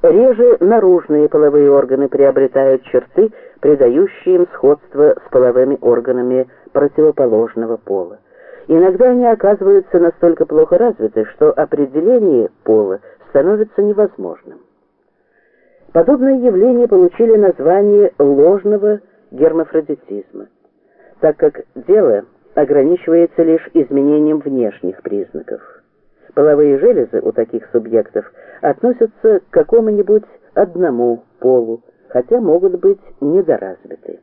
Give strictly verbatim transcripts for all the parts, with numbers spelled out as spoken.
Реже наружные половые органы приобретают черты, придающие им сходство с половыми органами противоположного пола. Иногда они оказываются настолько плохо развиты, что определение пола становится невозможным. Подобные явления получили название ложного гермафродитизма, так как дело ограничивается лишь изменением внешних признаков. Половые железы у таких субъектов относятся к какому-нибудь одному полу, хотя могут быть недоразвиты.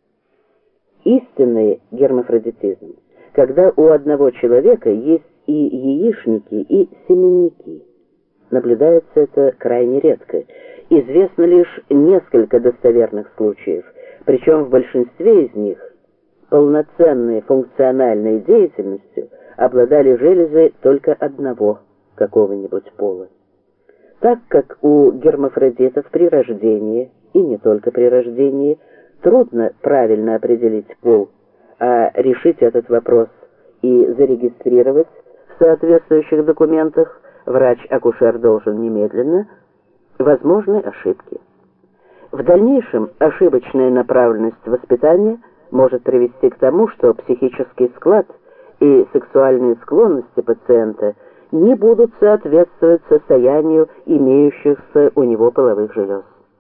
Истинный гермафродитизм, когда у одного человека есть и яичники, и семенники. Наблюдается это крайне редко. Известно лишь несколько достоверных случаев, причем в большинстве из них полноценной функциональной деятельностью обладали железы только одного какого-нибудь пола. Так как у гермафродитов при рождении, и не только при рождении, трудно правильно определить пол, а решить этот вопрос и зарегистрировать в соответствующих документах врач-акушер должен немедленно, возможны ошибки. В дальнейшем ошибочная направленность воспитания может привести к тому, что психический склад и сексуальные склонности пациента не будут соответствовать состоянию имеющихся у него половых желез.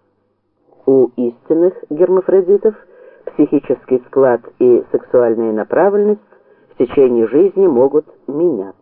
У истинных гермафродитов психический склад и сексуальная направленность в течение жизни могут меняться.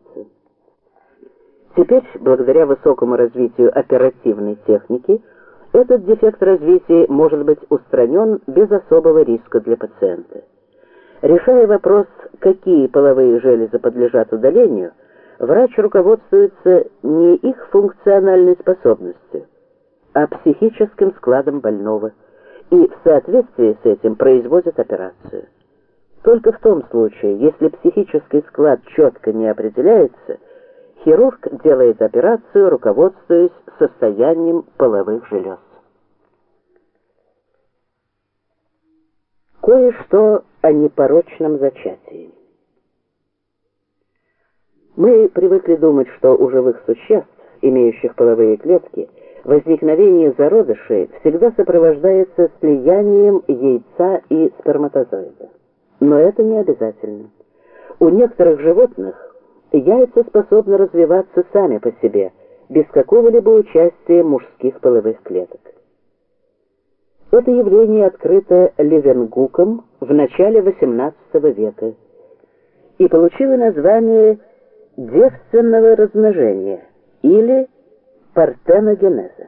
Теперь, благодаря высокому развитию оперативной техники, этот дефект развития может быть устранен без особого риска для пациента. Решая вопрос, какие половые железы подлежат удалению, врач руководствуется не их функциональной способностью, а психическим складом больного, и в соответствии с этим производит операцию. Только в том случае, если психический склад четко не определяется, хирург делает операцию, руководствуясь состоянием половых желез. Кое-что о непорочном зачатии. Мы привыкли думать, что у живых существ, имеющих половые клетки, возникновение зародышей всегда сопровождается слиянием яйца и сперматозоида. Но это не обязательно. У некоторых животных яйца способны развиваться сами по себе, без какого-либо участия мужских половых клеток. Это явление открыто Левенгуком в начале восемнадцатого века и получило название девственного размножения или партеногенеза.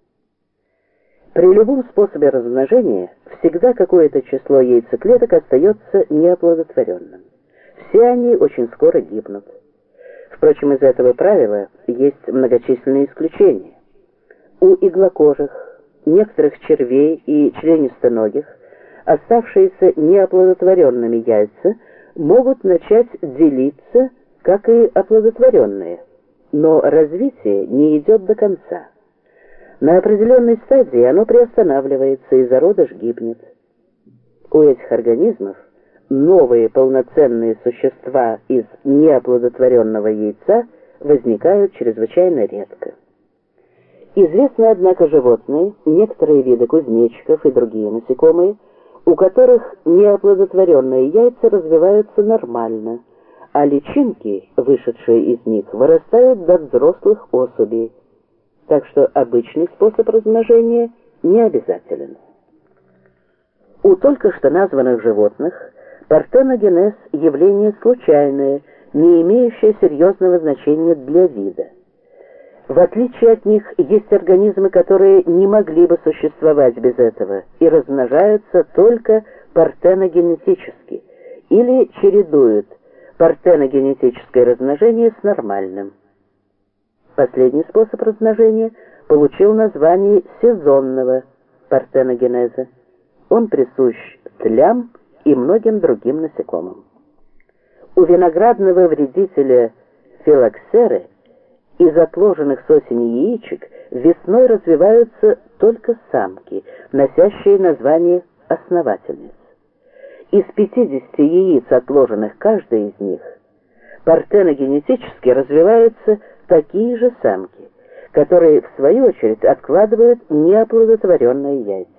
При любом способе размножения всегда какое-то число яйцеклеток остается неоплодотворенным. Все они очень скоро гибнут. Впрочем, из этого правила есть многочисленные исключения. У иглокожих, некоторых червей и членистоногих оставшиеся неоплодотворенными яйца могут начать делиться, как и оплодотворенные, но развитие не идет до конца. На определенной стадии оно приостанавливается, и зародыш гибнет. У этих организмов новые полноценные существа из неоплодотворенного яйца возникают чрезвычайно редко. Известны, однако, животные, некоторые виды кузнечиков и другие насекомые, у которых неоплодотворенные яйца развиваются нормально, а личинки, вышедшие из них, вырастают до взрослых особей, так что обычный способ размножения не обязателен. У только что названных животных партеногенез – явление случайное, не имеющее серьезного значения для вида. В отличие от них, есть организмы, которые не могли бы существовать без этого и размножаются только партеногенетически или чередуют партеногенетическое размножение с нормальным. Последний способ размножения получил название сезонного партеногенеза. Он присущ тлям и многим другим насекомым. У виноградного вредителя филоксеры из отложенных с осени яичек весной развиваются только самки, носящие название основательниц. Из пятидесяти яиц, отложенных каждой из них, партеногенетически развиваются такие же самки. которые, в свою очередь, откладывают неоплодотворенные яйца.